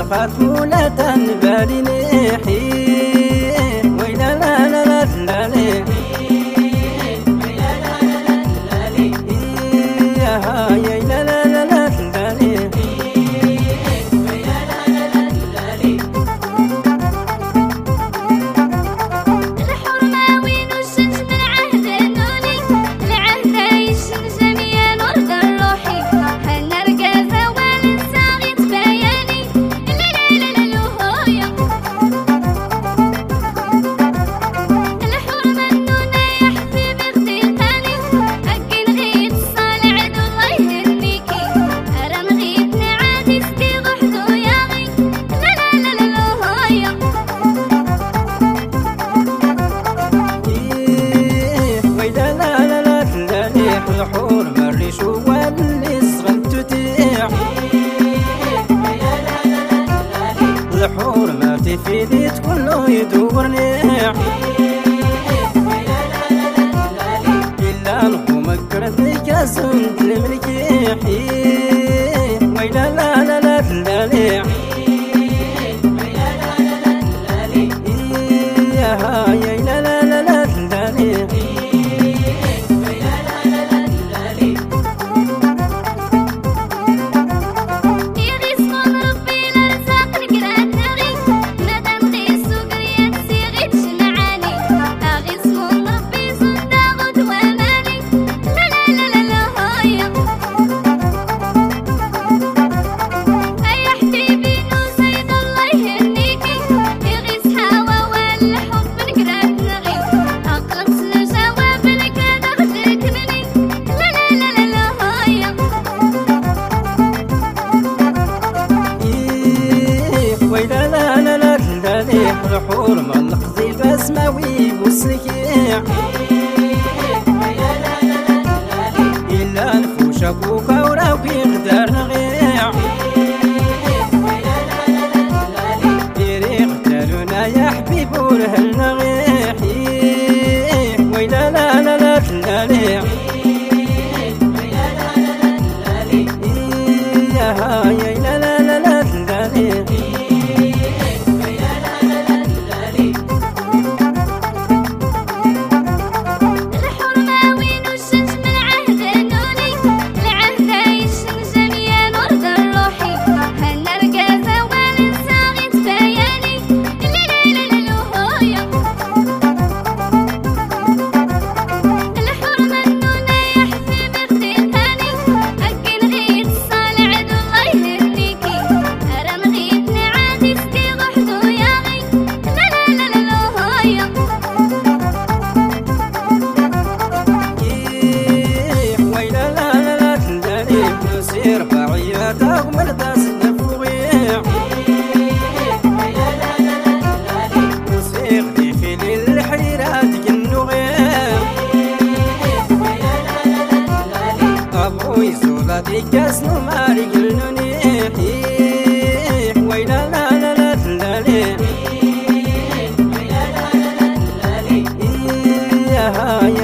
خاتمونة بالي نحي ويلا لا لا لا لا لا يا هاي لا لا لا لا لا الحور مريش واللي صغنت تيح الحور ما تفيدي كله يدورني إلا نقوم كرتني كاسنت الملكيح ويلا لا لا لا لا لا يا هاي لا لا لا لا لا الحور من القضي بسماوي والسكيع إلا نفوش أبوك وراوي غدار نغيع ديري غدارنا يا حبيب ورهل نغيح ويلا لا لا لا لا يا هاي لا لا لا لا لا رباعياتك مرداس نفوغيع وسيقلي في ليل الحيرات كالنغيع أبوي صولاتي كاس نماري كالنونيح ويلا لا لا لا لا لا يا هاي